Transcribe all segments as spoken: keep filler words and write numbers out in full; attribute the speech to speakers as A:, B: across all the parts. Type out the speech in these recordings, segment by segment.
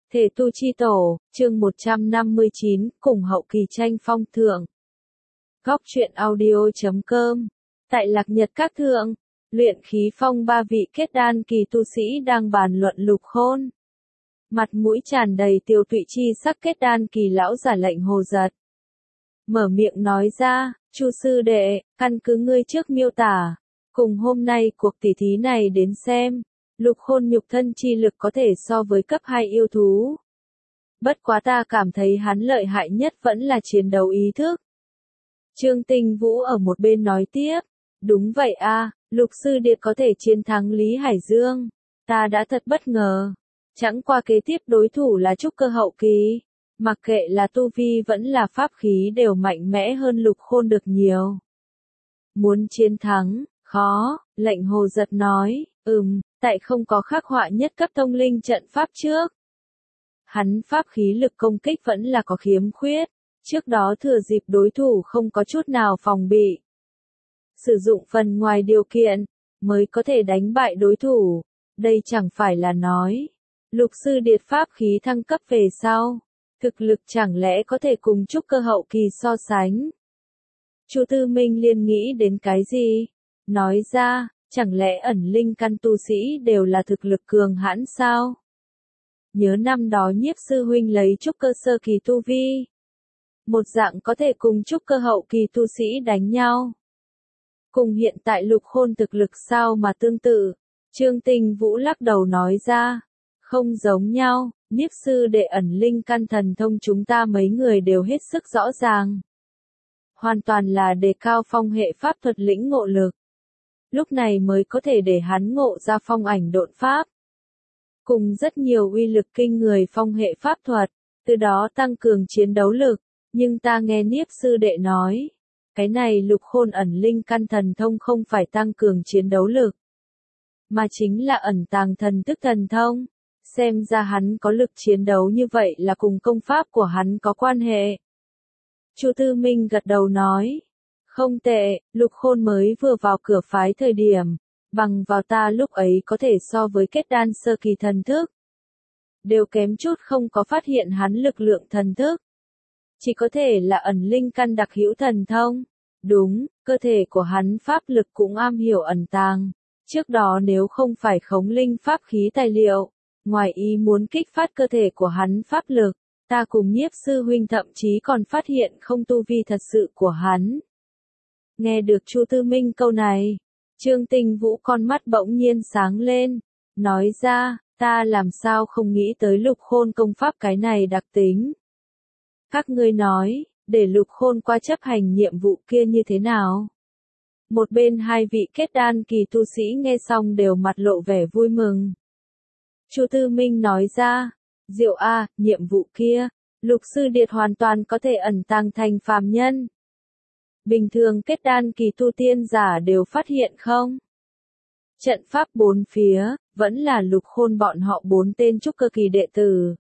A: Thể tu chi tổ, chương một trăm năm mươi chín, cùng hậu kỳ tranh phong thượng. Góc truyện audio.com. Tại Lạc Nhật Các Thượng, luyện khí phong ba vị kết đan kỳ tu sĩ đang bàn luận Lục Khôn. Mặt mũi tràn đầy tiêu tụy chi sắc kết đan kỳ lão giả lệnh Hồ Giật. Mở miệng nói ra, Chu sư đệ, căn cứ ngươi trước miêu tả, cùng hôm nay cuộc tỉ thí này đến xem. Lục Khôn nhục thân chi lực có thể so với cấp hai yêu thú. Bất quá ta cảm thấy hắn lợi hại nhất vẫn là chiến đấu ý thức. Trương Tinh Vũ ở một bên nói tiếp. Đúng vậy a, Lục Sư Điệt có thể chiến thắng Lý Hải Dương. Ta đã thật bất ngờ. Chẳng qua kế tiếp đối thủ là trúc cơ hậu kỳ. Mặc kệ là tu vi vẫn là pháp khí đều mạnh mẽ hơn Lục Khôn được nhiều. Muốn chiến thắng, khó, lệnh Hồ Giật nói, ừm. Tại không có khắc họa nhất cấp thông linh trận pháp trước. Hắn pháp khí lực công kích vẫn là có khiếm khuyết, trước đó thừa dịp đối thủ không có chút nào phòng bị. Sử dụng phần ngoài điều kiện, mới có thể đánh bại đối thủ, đây chẳng phải là nói. Lục sư điệt pháp khí thăng cấp về sau, thực lực chẳng lẽ có thể cùng trúc cơ hậu kỳ so sánh. Chu Tư Minh liên nghĩ đến cái gì? Nói ra. Chẳng lẽ ẩn linh căn tu sĩ đều là thực lực cường hãn sao? Nhớ năm đó Nhiếp sư huynh lấy trúc cơ sơ kỳ tu vi. Một dạng có thể cùng trúc cơ hậu kỳ tu sĩ đánh nhau. Cùng hiện tại Lục Khôn thực lực sao mà tương tự? Trương Tinh Vũ lắc đầu nói ra. Không giống nhau, Nhiếp sư đệ ẩn linh căn thần thông chúng ta mấy người đều hết sức rõ ràng. Hoàn toàn là đề cao phong hệ pháp thuật lĩnh ngộ lực. Lúc này mới có thể để hắn ngộ ra phong ảnh độn pháp. Cùng rất nhiều uy lực kinh người phong hệ pháp thuật, từ đó tăng cường chiến đấu lực, nhưng ta nghe Niếp sư đệ nói, cái này Lục Khôn ẩn linh căn thần thông không phải tăng cường chiến đấu lực, mà chính là ẩn tàng thần tức thần thông, xem ra hắn có lực chiến đấu như vậy là cùng công pháp của hắn có quan hệ. Chu Tư Minh gật đầu nói. Không tệ, Lục Khôn mới vừa vào cửa phái thời điểm, bằng vào ta lúc ấy có thể so với kết đan sơ kỳ thần thức. Đều kém chút không có phát hiện hắn lực lượng thần thức. Chỉ có thể là ẩn linh căn đặc hữu thần thông. Đúng, cơ thể của hắn pháp lực cũng am hiểu ẩn tàng. Trước đó nếu không phải khống linh pháp khí tài liệu, ngoài ý muốn kích phát cơ thể của hắn pháp lực, ta cùng Nhiếp sư huynh thậm chí còn phát hiện không tu vi thật sự của hắn. Nghe được Chu Tư Minh câu này, Trương Tinh Vũ con mắt bỗng nhiên sáng lên, nói ra, ta làm sao không nghĩ tới Lục Khôn công pháp cái này đặc tính. Các ngươi nói, để Lục Khôn qua chấp hành nhiệm vụ kia như thế nào? Một bên hai vị kết đan kỳ tu sĩ nghe xong đều mặt lộ vẻ vui mừng. Chu Tư Minh nói ra, Diệu a, nhiệm vụ kia, Lục sư điệt hoàn toàn có thể ẩn tàng thành phàm nhân. Bình thường kết đan kỳ tu tiên giả đều phát hiện không? Trận pháp bốn phía, vẫn là Lục Khôn bọn họ bốn tên trúc cơ kỳ đệ tử.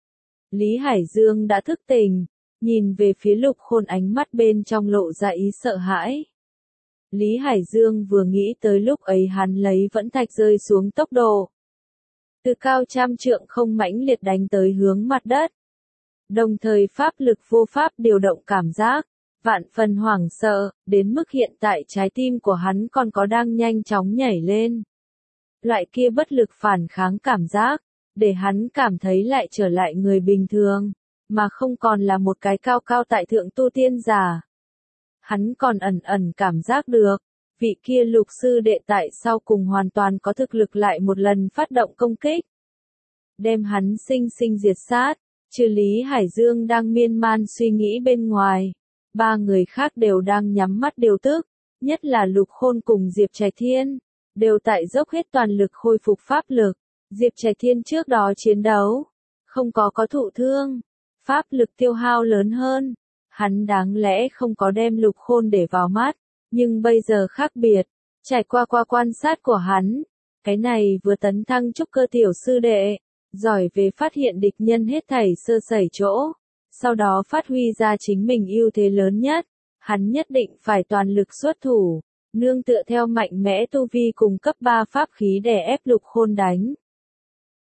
A: Lý Hải Dương đã thức tỉnh, nhìn về phía Lục Khôn ánh mắt bên trong lộ ra ý sợ hãi. Lý Hải Dương vừa nghĩ tới lúc ấy hắn lấy vẫn thạch rơi xuống tốc độ. Từ cao trăm trượng không mãnh liệt đánh tới hướng mặt đất. Đồng thời pháp lực vô pháp điều động cảm giác. Vạn phần hoảng sợ, đến mức hiện tại trái tim của hắn còn có đang nhanh chóng nhảy lên. Loại kia bất lực phản kháng cảm giác, để hắn cảm thấy lại trở lại người bình thường, mà không còn là một cái cao cao tại thượng tu tiên giả. Hắn còn ẩn ẩn cảm giác được, vị kia Lục sư đệ tại sau cùng hoàn toàn có thực lực lại một lần phát động công kích. Đem hắn sinh sinh diệt sát, trừ Lý Hải Dương đang miên man suy nghĩ bên ngoài. Ba người khác đều đang nhắm mắt điều tức, nhất là Lục Khôn cùng Diệp Trạch Thiên, đều tại dốc hết toàn lực khôi phục pháp lực. Diệp Trạch Thiên trước đó chiến đấu, không có có thụ thương, pháp lực tiêu hao lớn hơn, hắn đáng lẽ không có đem Lục Khôn để vào mắt, nhưng bây giờ khác biệt, trải qua qua quan sát của hắn, cái này vừa tấn thăng trúc cơ tiểu sư đệ, giỏi về phát hiện địch nhân hết thảy sơ sẩy chỗ. Sau đó phát huy ra chính mình ưu thế lớn nhất, hắn nhất định phải toàn lực xuất thủ, nương tựa theo mạnh mẽ tu vi cùng cấp ba pháp khí để ép Lục Khôn đánh.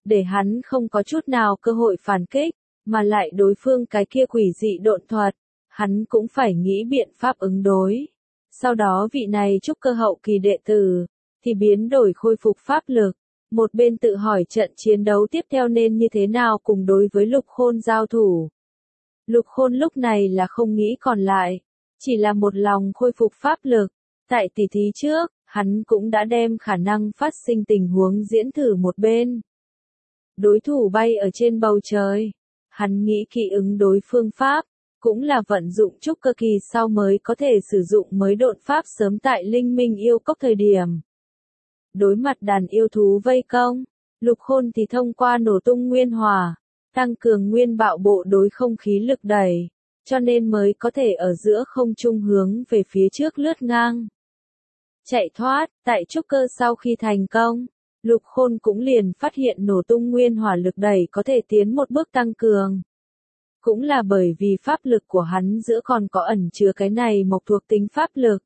A: để hắn không có chút nào cơ hội phản kích, mà lại đối phương cái kia quỷ dị độn thuật, hắn cũng phải nghĩ biện pháp ứng đối. Sau đó vị này trúc cơ hậu kỳ đệ tử, thì biến đổi khôi phục pháp lực, một bên tự hỏi trận chiến đấu tiếp theo nên như thế nào cùng đối với Lục Khôn giao thủ. Lục Khôn lúc này là không nghĩ còn lại, chỉ là một lòng khôi phục pháp lực. Tại tỷ thí trước, hắn cũng đã đem khả năng phát sinh tình huống diễn thử một bên. Đối thủ bay ở trên bầu trời, hắn nghĩ kỹ ứng đối phương pháp, cũng là vận dụng trúc cơ kỳ sau mới có thể sử dụng mới độn pháp sớm tại Linh Minh yêu cốc thời điểm. Đối mặt đàn yêu thú vây công, Lục Khôn thì thông qua nổ tung nguyên hỏa, tăng cường nguyên bạo bộ đối không khí lực đẩy, cho nên mới có thể ở giữa không trung hướng về phía trước lướt ngang. Chạy thoát, tại trúc cơ sau khi thành công, Lục Khôn cũng liền phát hiện nổ tung nguyên hỏa lực đẩy có thể tiến một bước tăng cường. Cũng là bởi vì pháp lực của hắn giữa còn có ẩn chứa cái này mộc thuộc tính pháp lực.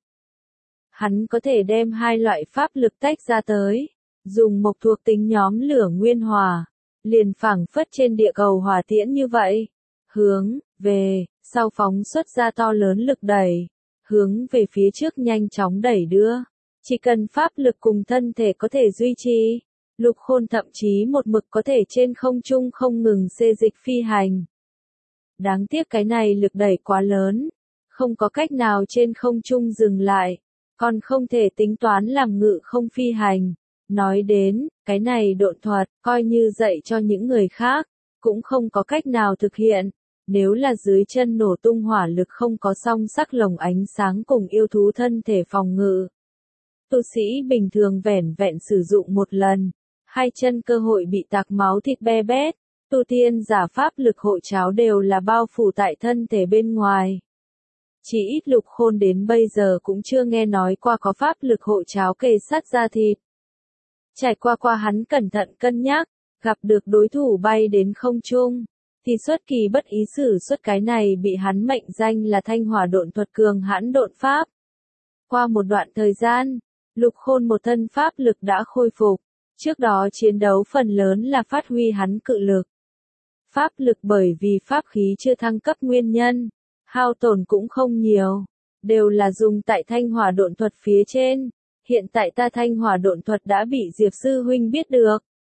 A: Hắn có thể đem hai loại pháp lực tách ra tới, dùng mộc thuộc tính nhóm lửa nguyên hỏa, liền phảng phất trên địa cầu hỏa tiễn như vậy, hướng về sau phóng xuất ra to lớn lực đẩy, hướng về phía trước nhanh chóng đẩy đưa. Chỉ cần pháp lực cùng thân thể có thể duy trì, Lục Khôn thậm chí một mực có thể trên không trung không ngừng xê dịch phi hành. Đáng tiếc cái này lực đẩy quá lớn, không có cách nào trên không trung dừng lại, còn không thể tính toán làm ngự không phi hành. Nói đến, cái này độn thuật, coi như dạy cho những người khác, cũng không có cách nào thực hiện. Nếu là dưới chân nổ tung hỏa lực không có song sắc lồng ánh sáng cùng yêu thú thân thể phòng ngự. Tu sĩ bình thường vẻn vẹn sử dụng một lần, hai chân cơ hội bị tạc máu thịt be bét. Tu tiên giả pháp lực hộ cháo đều là bao phủ tại thân thể bên ngoài. Chỉ ít Lục Khôn đến bây giờ cũng chưa nghe nói qua có pháp lực hộ cháo kề sát da thịt. Trải qua qua hắn cẩn thận cân nhắc, gặp được đối thủ bay đến không trung, thì xuất kỳ bất ý sử xuất cái này bị hắn mệnh danh là thanh hỏa độn thuật cường hãn độn pháp. Qua một đoạn thời gian, Lục Khôn một thân pháp lực đã khôi phục, trước đó chiến đấu phần lớn là phát huy hắn cự lực. Pháp lực bởi vì pháp khí chưa thăng cấp nguyên nhân, hao tổn cũng không nhiều, đều là dùng tại thanh hỏa độn thuật phía trên. Hiện tại ta thanh hỏa độn thuật đã bị Diệp Sư Huynh biết được.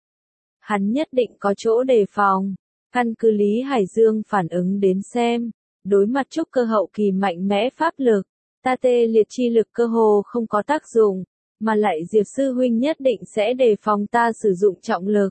A: Hắn nhất định có chỗ đề phòng, căn cứ Lý Hải Dương phản ứng đến xem, đối mặt trúc cơ hậu kỳ mạnh mẽ pháp lực, ta tê liệt chi lực cơ hồ không có tác dụng, mà lại Diệp Sư Huynh nhất định sẽ đề phòng ta sử dụng trọng lực.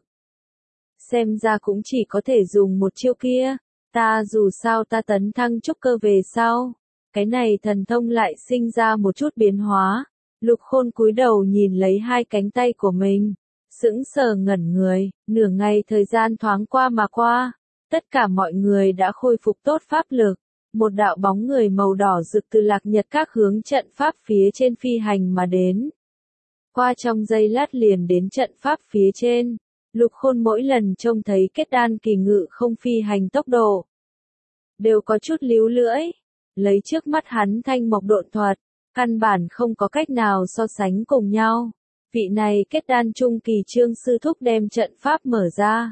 A: Xem ra cũng chỉ có thể dùng một chiêu kia, ta dù sao ta tấn thăng trúc cơ về sau, cái này thần thông lại sinh ra một chút biến hóa. Lục Khôn cúi đầu nhìn lấy hai cánh tay của mình, sững sờ ngẩn người, nửa ngày thời gian thoáng qua mà qua, tất cả mọi người đã khôi phục tốt pháp lực, một đạo bóng người màu đỏ rực từ Lạc Nhật các hướng trận pháp phía trên phi hành mà đến. Qua trong giây lát liền đến trận pháp phía trên, Lục Khôn mỗi lần trông thấy kết đan kỳ ngự không phi hành tốc độ, đều có chút líu lưỡi, lấy trước mắt hắn thanh mộc độn thuật. Căn bản không có cách nào so sánh cùng nhau. Vị này kết đan trung kỳ Trương sư thúc đem trận pháp mở ra.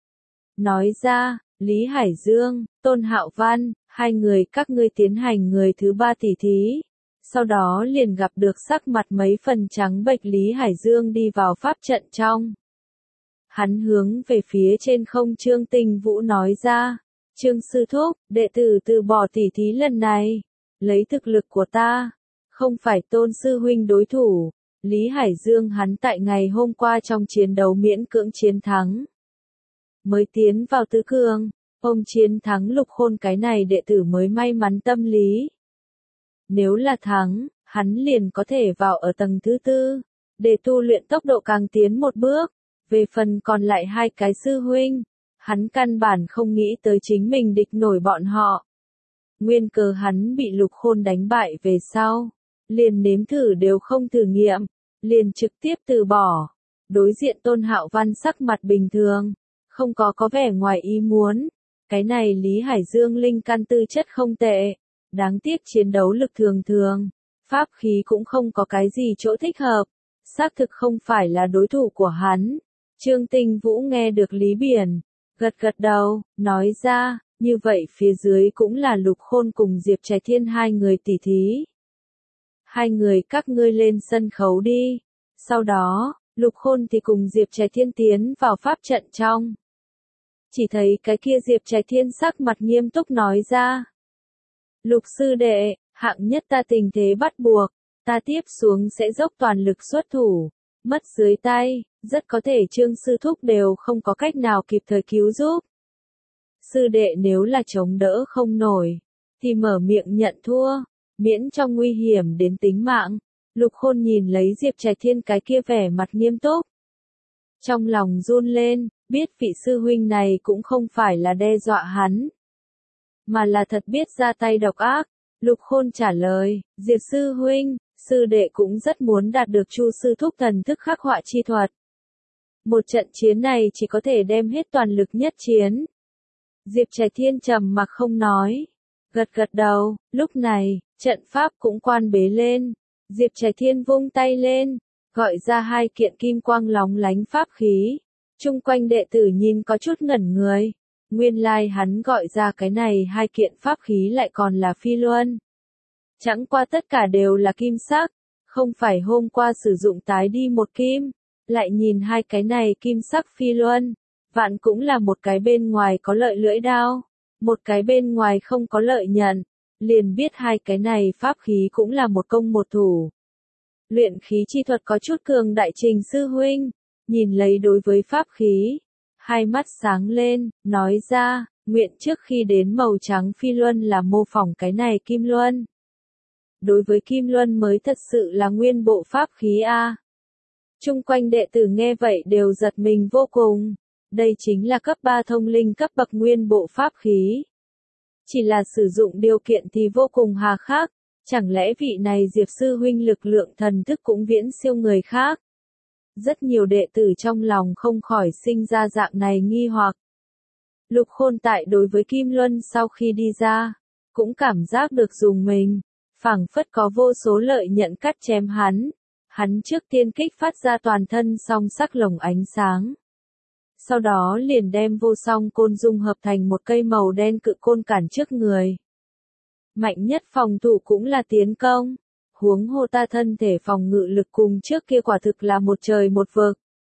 A: Nói ra, Lý Hải Dương, Tôn Hạo Văn, hai người các ngươi tiến hành người thứ ba tỷ thí. Sau đó liền gặp được sắc mặt mấy phần trắng bệch Lý Hải Dương đi vào pháp trận trong. Hắn hướng về phía trên không Trương Tinh Vũ nói ra. Trương sư thúc, đệ tử từ bỏ tỷ thí lần này. Lấy thực lực của ta. Không phải Tôn sư huynh đối thủ, Lý Hải Dương hắn tại ngày hôm qua trong chiến đấu miễn cưỡng chiến thắng. Mới tiến vào tứ cường, ông chiến thắng Lục Khôn cái này đệ tử mới may mắn tâm lý. Nếu là thắng, hắn liền có thể vào ở tầng thứ tư, để tu luyện tốc độ càng tiến một bước. Về phần còn lại hai cái sư huynh, hắn căn bản không nghĩ tới chính mình địch nổi bọn họ. Nguyên cớ hắn bị Lục Khôn đánh bại về sau. Liền nếm thử đều không thử nghiệm, liền trực tiếp từ bỏ. Đối diện Tôn Hạo Văn sắc mặt bình thường, không có có vẻ ngoài ý muốn. Cái này Lý Hải Dương linh căn tư chất không tệ, đáng tiếc chiến đấu lực thường thường, pháp khí cũng không có cái gì chỗ thích hợp, xác thực không phải là đối thủ của hắn. Trương Tinh Vũ nghe được Lý Biển, gật gật đầu, nói ra, như vậy phía dưới cũng là Lục Khôn cùng Diệp Trạch Thiên hai người tỉ thí. Hai người các ngươi lên sân khấu đi. Sau đó, Lục Khôn thì cùng Diệp Trạch Thiên tiến vào pháp trận trong. Chỉ thấy cái kia Diệp Trạch Thiên sắc mặt nghiêm túc nói ra. Lục sư đệ, hạng nhất ta tình thế bắt buộc, ta tiếp xuống sẽ dốc toàn lực xuất thủ, mất dưới tay, rất có thể Trương sư thúc đều không có cách nào kịp thời cứu giúp. Sư đệ nếu là chống đỡ không nổi, thì mở miệng nhận thua, miễn cho nguy hiểm đến tính mạng. Lục Khôn nhìn lấy Diệp Trạch Thiên cái kia vẻ mặt nghiêm túc. Trong lòng run lên, biết vị sư huynh này cũng không phải là đe dọa hắn, mà là thật biết ra tay độc ác. Lục Khôn trả lời, Diệp sư huynh, sư đệ cũng rất muốn đạt được Chu sư thúc thần thức khắc họa chi thuật. Một trận chiến này chỉ có thể đem hết toàn lực nhất chiến. Diệp Trạch Thiên trầm mặc không nói, gật gật đầu. Lúc này, trận pháp cũng quan bế lên. Diệp Trạch Thiên vung tay lên, gọi ra hai kiện kim quang lóng lánh pháp khí. Chung quanh đệ tử nhìn có chút ngẩn người. Nguyên lai like hắn gọi ra cái này hai kiện pháp khí lại còn là phi luân. Chẳng qua tất cả đều là kim sắc, không phải hôm qua sử dụng tái đi một kim. Lại nhìn hai cái này kim sắc phi luân, vạn cũng là một cái bên ngoài có lợi lưỡi đao, một cái bên ngoài không có lợi nhận, liền biết hai cái này pháp khí cũng là một công một thủ. Luyện khí chi thuật có chút cường đại Trình sư huynh, nhìn lấy đối với pháp khí, hai mắt sáng lên, nói ra, nguyện trước khi đến màu trắng phi luân là mô phỏng cái này kim luân. Đối với kim luân mới thật sự là nguyên bộ pháp khí a. Chung quanh đệ tử nghe vậy đều giật mình vô cùng. Đây chính là cấp ba thông linh cấp bậc nguyên bộ pháp khí. Chỉ là sử dụng điều kiện thì vô cùng hà khắc. Chẳng lẽ vị này Diệp sư huynh lực lượng thần thức cũng viễn siêu người khác? Rất nhiều đệ tử trong lòng không khỏi sinh ra dạng này nghi hoặc. Lục Khôn tại đối với Kim Luân sau khi đi ra, cũng cảm giác được dùng mình, phảng phất có vô số lợi nhận cắt chém hắn. Hắn trước tiên kích phát ra toàn thân song sắc lồng ánh sáng. Sau đó liền đem vô song côn dung hợp thành một cây màu đen cự côn cản trước người. Mạnh nhất phòng thủ cũng là tiến công. Huống hồ ta thân thể phòng ngự lực cùng trước kia quả thực là một trời một vực.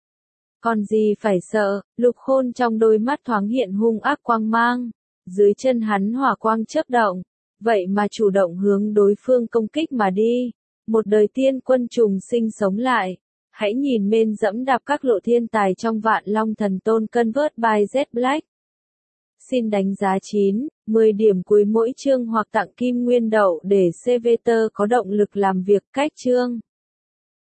A: Còn gì phải sợ, Lục Khôn trong đôi mắt thoáng hiện hung ác quang mang. Dưới chân hắn hỏa quang chớp động. Vậy mà chủ động hướng đối phương công kích mà đi. Một đời tiên quân trùng sinh sống lại. Hãy nhìn men dẫm đạp các lộ thiên tài trong Vạn Long Thần Tôn Convert by Z Black. Xin đánh giá chín, mười điểm cuối mỗi chương hoặc tặng kim nguyên đậu để xê vê tê có động lực làm việc. Cách chương.